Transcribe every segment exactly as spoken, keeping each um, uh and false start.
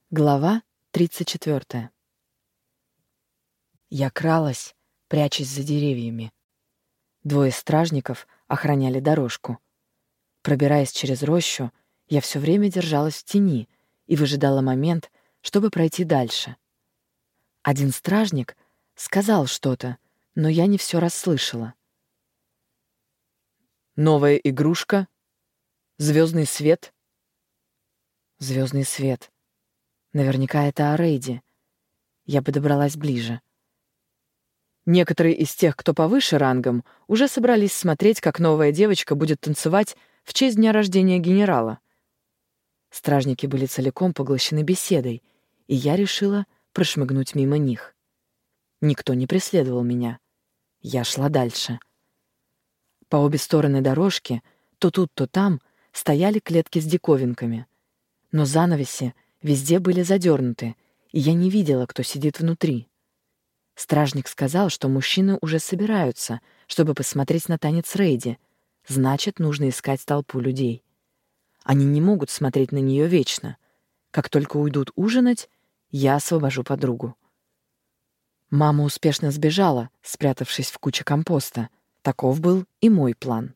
Глава тридцать четвёртая. Я кралась, прячась за деревьями. Двое стражников охраняли дорожку. Пробираясь через рощу, я все время держалась в тени и выжидала момент, чтобы пройти дальше. Один стражник сказал что-то, но я не все расслышала. «Новая игрушка? Звездный свет?» Звездный свет. Наверняка это о Рейде. Я подобралась ближе. Некоторые из тех, кто повыше рангом, уже собрались смотреть, как новая девочка будет танцевать в честь дня рождения генерала. Стражники были целиком поглощены беседой, и я решила прошмыгнуть мимо них. Никто не преследовал меня. Я шла дальше. По обе стороны дорожки, то тут, то там, стояли клетки с диковинками. Но занавеси везде были задернуты, и я не видела, кто сидит внутри. Стражник сказал, что мужчины уже собираются, чтобы посмотреть на танец Рейди. Значит, нужно искать толпу людей. Они не могут смотреть на нее вечно. Как только уйдут ужинать, я освобожу подругу. Мама успешно сбежала, спрятавшись в куче компоста. Таков был и мой план.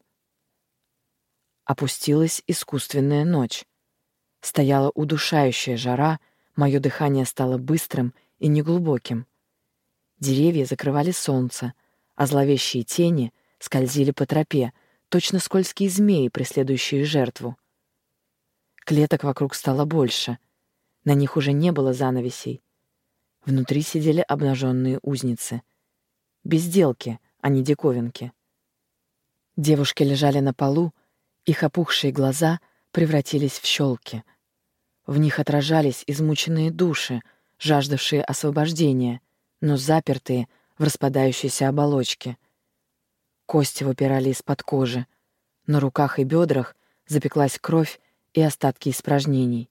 Опустилась искусственная ночь. Стояла удушающая жара, мое дыхание стало быстрым и неглубоким. Деревья закрывали солнце, а зловещие тени скользили по тропе, точно скользкие змеи, преследующие жертву. Клеток вокруг стало больше. На них уже не было занавесей. Внутри сидели обнаженные узницы. Безделки, а не диковинки. Девушки лежали на полу, их опухшие глаза превратились в щелки. В них отражались измученные души, жаждавшие освобождения, но запертые в распадающейся оболочке. Кости выпирали из-под кожи. На руках и бедрах запеклась кровь и остатки испражнений.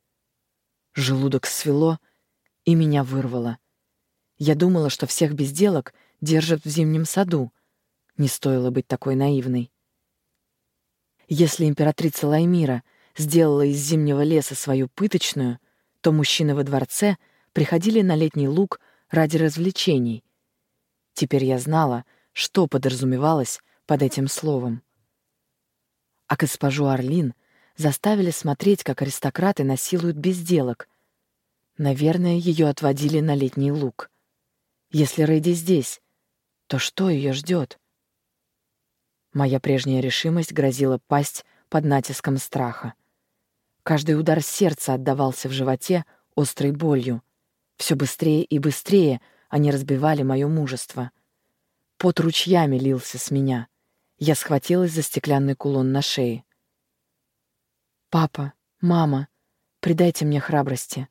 Желудок свело, и меня вырвало. Я думала, что всех безделок держат в зимнем саду. Не стоило быть такой наивной. Если императрица Лаймира сделала из зимнего леса свою пыточную, то мужчины во дворце приходили на летний луг ради развлечений. Теперь я знала, что подразумевалось под этим словом. А госпожу Орлин заставили смотреть, как аристократы насилуют безделок. Наверное, ее отводили на летний луг. Если Рейди здесь, то что ее ждет? Моя прежняя решимость грозила пасть под натиском страха. Каждый удар сердца отдавался в животе острой болью. Все быстрее и быстрее они разбивали мое мужество. Пот ручьями лился с меня. Я схватилась за стеклянный кулон на шее. «Папа, мама, придайте мне храбрости».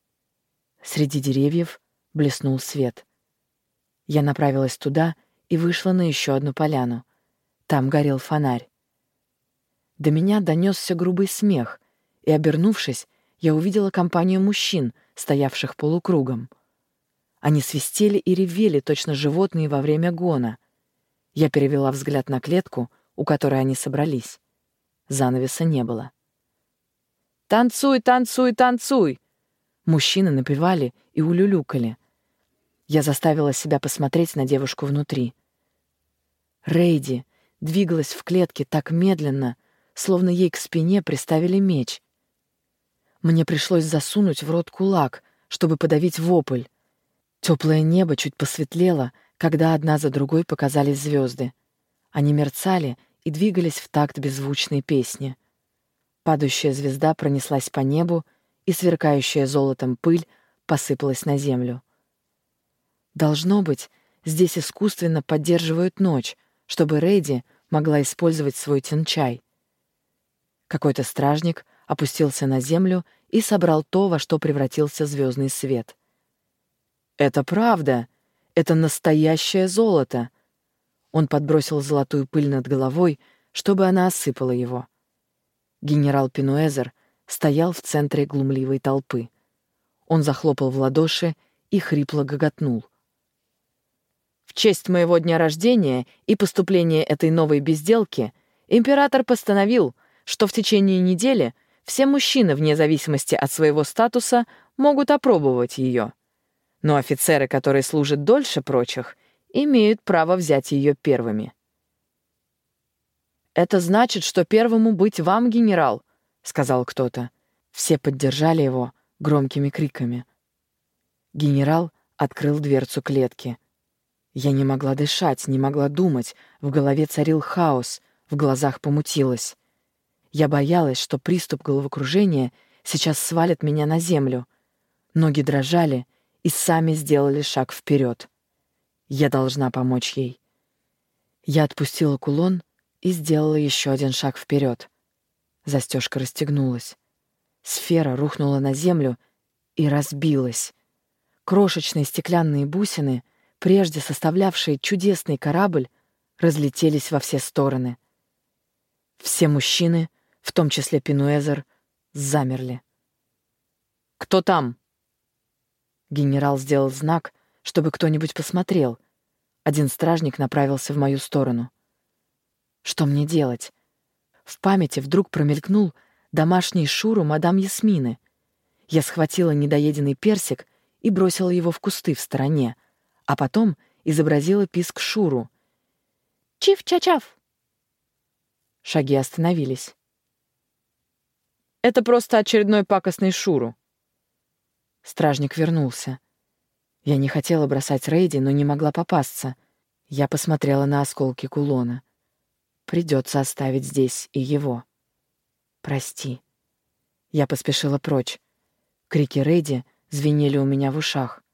Среди деревьев блеснул свет. Я направилась туда и вышла на еще одну поляну. Там горел фонарь. До меня донесся грубый смех, и, обернувшись, я увидела компанию мужчин, стоявших полукругом. Они свистели и ревели, точно животные во время гона. Я перевела взгляд на клетку, у которой они собрались. Занавеса не было. «Танцуй, танцуй, танцуй!» Мужчины напевали и улюлюкали. Я заставила себя посмотреть на девушку внутри. Рейди двигалась в клетке так медленно, словно ей к спине приставили меч. Мне пришлось засунуть в рот кулак, чтобы подавить вопль. Теплое небо чуть посветлело, когда одна за другой показались звезды. Они мерцали и двигались в такт беззвучной песни. Падающая звезда пронеслась по небу, и сверкающая золотом пыль посыпалась на землю. Должно быть, здесь искусственно поддерживают ночь, чтобы Рейди могла использовать свой тянчай. Какой-то стражник опустился на землю и собрал то, во что превратился звездный свет. «Это правда! Это настоящее золото!» Он подбросил золотую пыль над головой, чтобы она осыпала его. Генерал Пинуэзер стоял в центре глумливой толпы. Он захлопал в ладоши и хрипло гоготнул. «В честь моего дня рождения и поступления этой новой безделки император постановил, что в течение недели Все мужчины, вне зависимости от своего статуса, могут опробовать ее. Но офицеры, которые служат дольше прочих, имеют право взять ее первыми. «Это значит, что первому быть вам, генерал», — сказал кто-то. Все поддержали его громкими криками. Генерал открыл дверцу клетки. Я не могла дышать, не могла думать, в голове царил хаос, в глазах помутилось. Я боялась, что приступ головокружения сейчас свалит меня на землю. Ноги дрожали и сами сделали шаг вперед. Я должна помочь ей. Я отпустила кулон и сделала еще один шаг вперед. Застежка расстегнулась. Сфера рухнула на землю и разбилась. Крошечные стеклянные бусины, прежде составлявшие чудесный корабль, разлетелись во все стороны. Все мужчины, в том числе Пинуэзер, замерли. «Кто там?» Генерал сделал знак, чтобы кто-нибудь посмотрел. Один стражник направился в мою сторону. Что мне делать? В памяти вдруг промелькнул домашний шуру мадам Ясмины. Я схватила недоеденный персик и бросила его в кусты в стороне, а потом изобразила писк шуру. «Чиф-ча-чаф!» Шаги остановились. «Это просто очередной пакостный шуру». Стражник вернулся. Я не хотела бросать Рейди, но не могла попасться. Я посмотрела на осколки кулона. Придется оставить здесь и его. «Прости». Я поспешила прочь. Крики Рейди звенели у меня в ушах.